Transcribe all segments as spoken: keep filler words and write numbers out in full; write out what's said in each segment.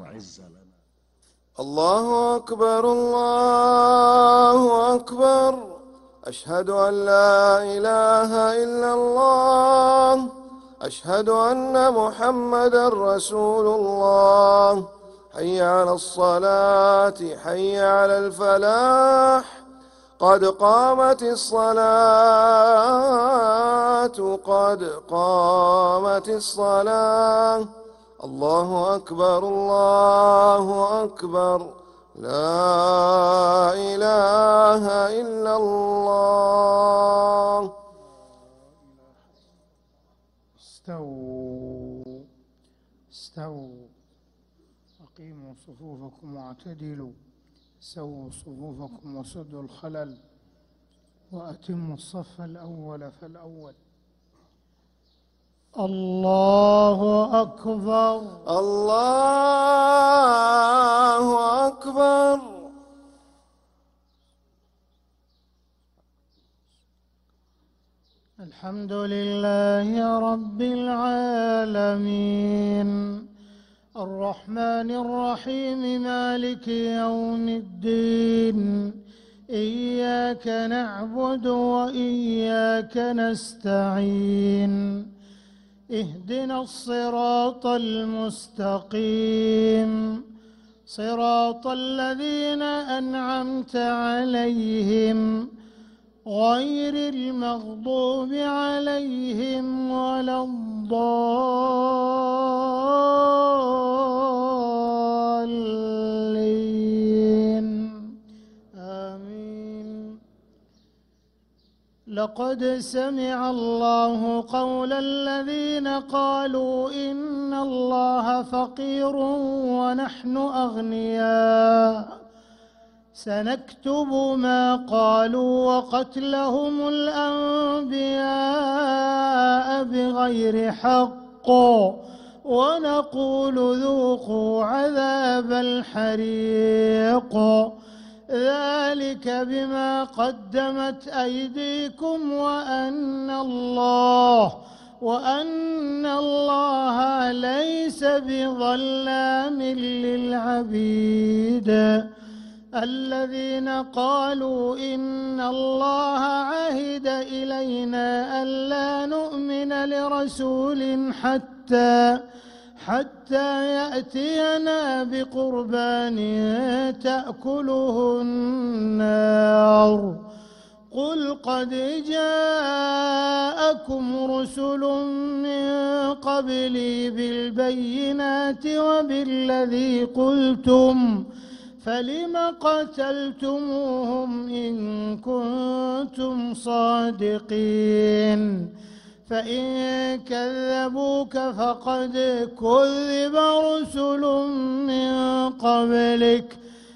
أعز لنا. الله أكبر الله أكبر، أشهد أن لا إله إلا الله، أشهد أن محمدا رسول الله. حي على الصلاة، حي على الفلاح، قد قامت الصلاة، قد قامت الصلاة. الله أكبر الله أكبر، لا إله إلا الله. استووا استووا، أقيموا صفوفكم واعتدلوا، سووا صفوفكم وسدوا الخلل، وأتموا الصف الأول فالأول. الله أكبر الله أكبر. الحمد لله رب العالمين، الرحمن الرحيم، مالك يوم الدين. إياك نعبد وإياك نستعين، اهدنا الصراط المستقيم، صراط الذين أنعمت عليهم غير المغضوب عليهم ولا الضالين، آمين. لقد سمع الله قول الذين قالوا إن الله فقير ونحن أغنياء، سنكتب ما قالوا وقتلهم الأنبياء بغير حق، ونقول ذوقوا عذاب الحريق، ذلك بما قدمت أيديكم وأن الله وأن الله ليس بظلام للعبيد. الذين قالوا إن الله عهد إلينا ألا نؤمن لرسول حتى حتى يأتينا بقربان تأكله النار. قل قد جاءكم رسل من قبلي بالبينات وبالذي قلتم، فلم قتلتموهم إن كنتم صادقين؟ فإن كذبوك فقد كذب رسل من قبلك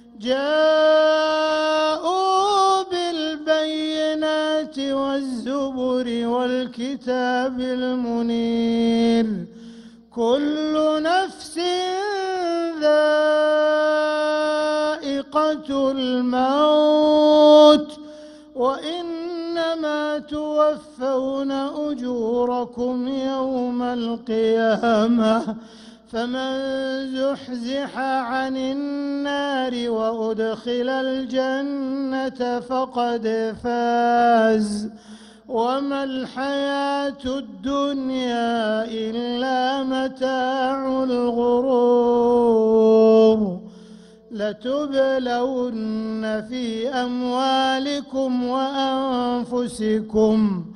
جاءوا بالبينات والزبر والكتاب المنير. كل نفس ذائقة الموت، وإنما توفون أجوركم يوم القيامة، فمن زحزح عن النار وأدخل الجنة فقد فاز، وما الحياة الدنيا إلا متاع الغرور. لتبلون في أموالكم وأنفسكم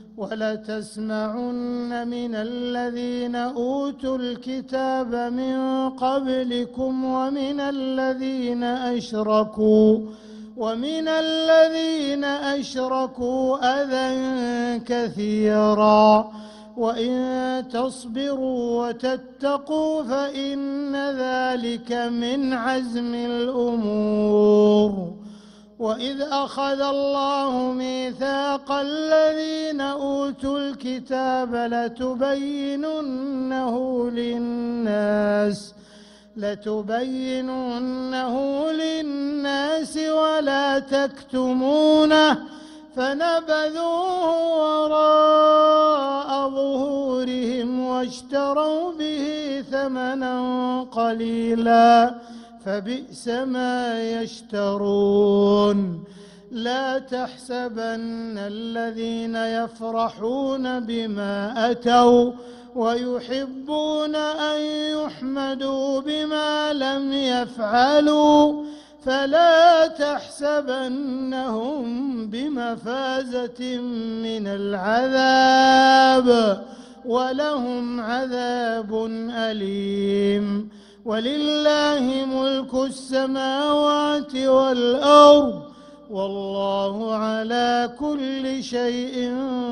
ولتسمعن من الذين أوتوا الكتاب من قبلكم ومن الذين أشركوا ومن الذين أشركوا أذى كثيرا، وإن تصبروا وتتقوا فإن ذلك من عزم الأمور. وإذ أخذ الله ميثاق الذين أوتوا الكتاب لتبيننه للناس لتبيننه للناس ولا تكتمونه، فنبذوه وراء ظهورهم واشتروا به ثمنا قليلا فبئس ما يشترون. لا تحسبن الذين يفرحون بما أتوا ويحبون أن يحمدوا بما لم يفعلوا فلا تحسبنهم بمفازة من العذاب ولهم عذاب أليم. ولله ملك السماوات والأرض والله على كل شيء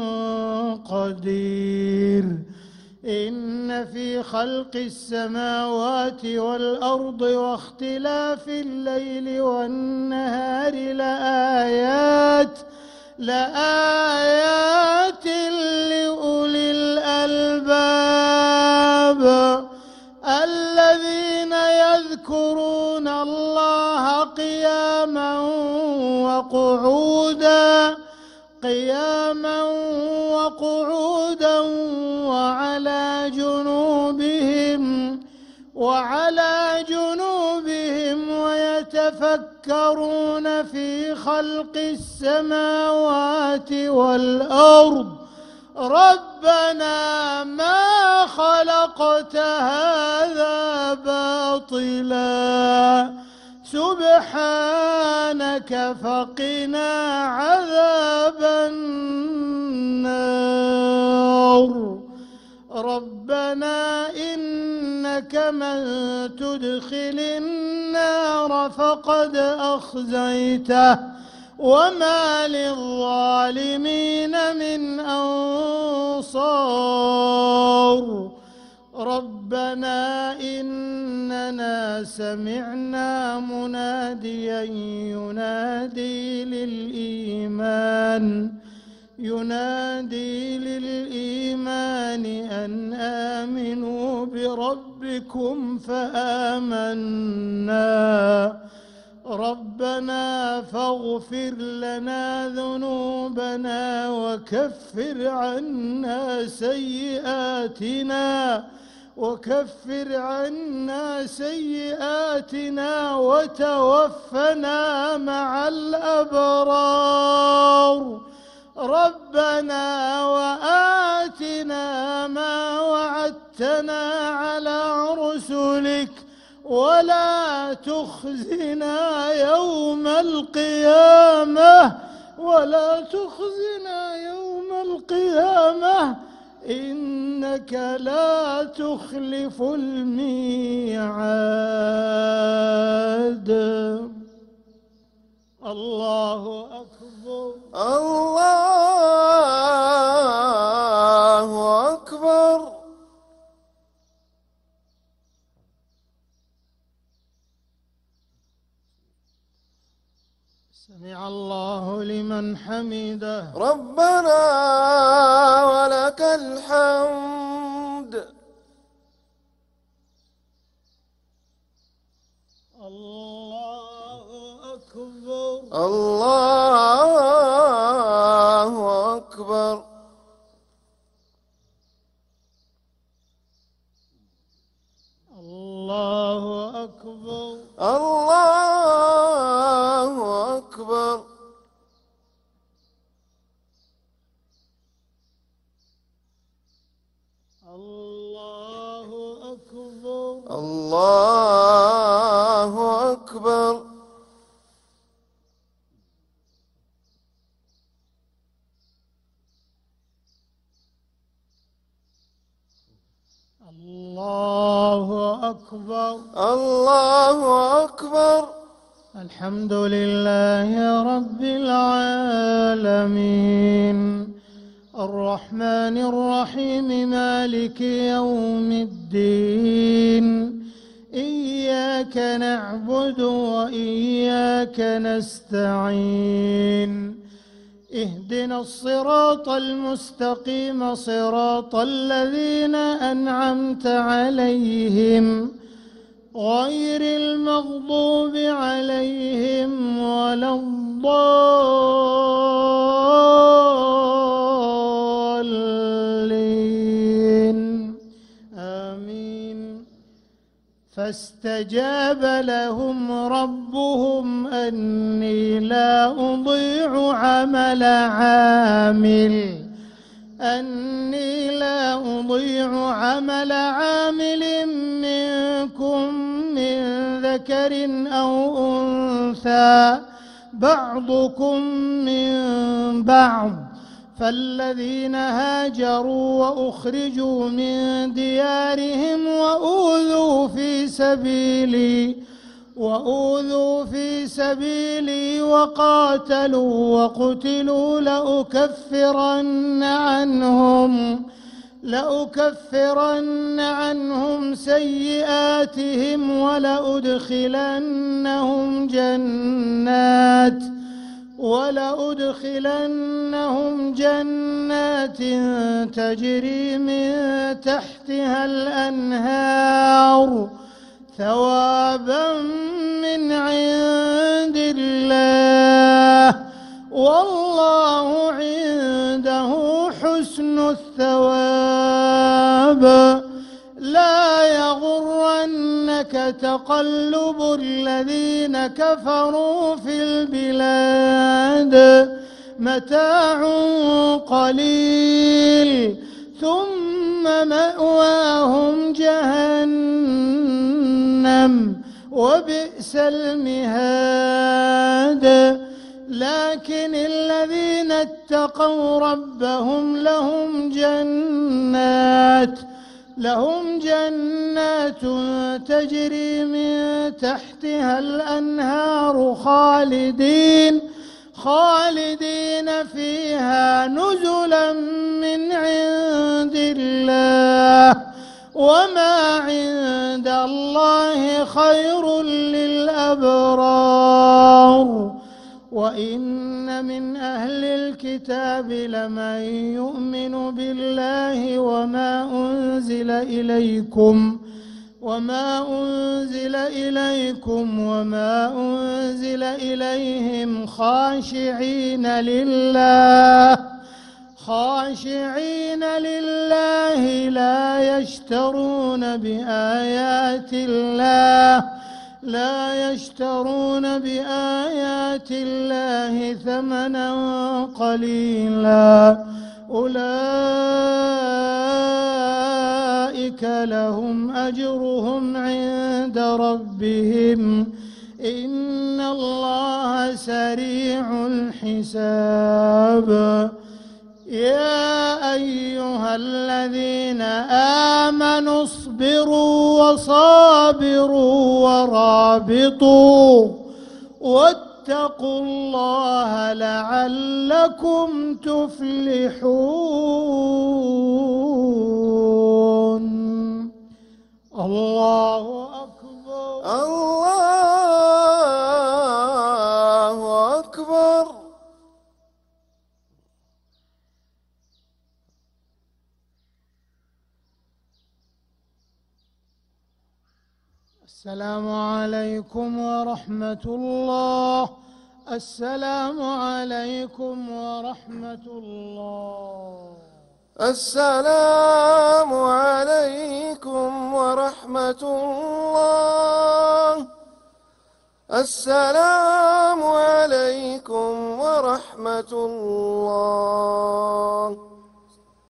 قدير. إن في خلق السماوات والأرض واختلاف الليل والنهار لآيات لآيات لأولي الألباب الذين يذكرون الله قياما وقعودا قياما وقعودا وعلى جنوبهم وعلى جنوبهم ويتفكرون في خلق السماوات والأرض ربنا ما خلقت هذا باطلا سبحانك فقنا عذاب النار. ربنا إنك من تدخل النار فقد أخزيته وما للظالمين من أنصار. ربنا إننا سمعنا مناديا ينادي للإيمان ينادي للإيمان أن آمنوا بربكم فآمنا. ربنا فاغفر لنا ذنوبنا وكفر عنا سيئاتنا وكفر عنا سيئاتنا وتوفنا مع الأبرار. ربنا وآتنا ما وعدتنا على رسلك ولا تخزنا يوم القيامة ولا تخزنا يوم القيامة إنك لا تخلف الميعاد. الله أكبر الله أكبر. سمع الله لمن حمده. ربنا ولك الحمد. الله أكبر الله أكبر. الله أكبر الله أكبر. الله أكبر الله أكبر. الله أكبر الله أكبر. الحمد لله رب العالمين الرحمن الرحيم مالك يوم الدين إياك نعبد وإياك نستعين اهدنا الصراط المستقيم صراط الذين أنعمت عليهم غير المغضوب عليهم ولا الضالين فاستجاب لهم ربهم أني لا أضيع عمل عامل أني لا أضيع عمل عامل منكم من ذكر أو أنثى بعضكم من بعض فالذين هاجروا وأخرجوا من ديارهم وأوذوا في سبيلي وأوذوا في سبيلي وقاتلوا وقتلوا لأكفرن عنهم لأكفرن عنهم سيئاتهم ولأدخلنهم جنات ولأدخلنهم جنات تجري من تحتها الأنهار ثوابا من عند الله والله عنده حسن الثواب لا يغرنك تقلب الذين كفروا في البلاد متاع قليل ثم مأواهم جهنم وبئس المهاد لكن الذين اتقوا ربهم لهم جنات لهم جنات تجري من تحتها الأنهار خالدين خالدين فيها نزلا من عند الله وما عند الله خير للأبرار وإن من أهل الكتاب لمن يؤمن بالله وما أنزل إليكم وما أنزل إليكم وما أنزل إليهم خاشعين لله خاشعين لله لا يشترون بآيات الله لا يشترون بآيات الله ثمنا قليلا أولئك لهم أجرهم عند ربهم إن الله سريع الحساب يا أيها الذين آمنوا اصبروا وصابروا ورابطوا واتقوا الله لعلكم تفلحون الله أكبر الله أكبر السلام عليكم ورحمة الله السلام عليكم ورحمة الله السلام عليكم ورحمة الله السلام عليكم ورحمة الله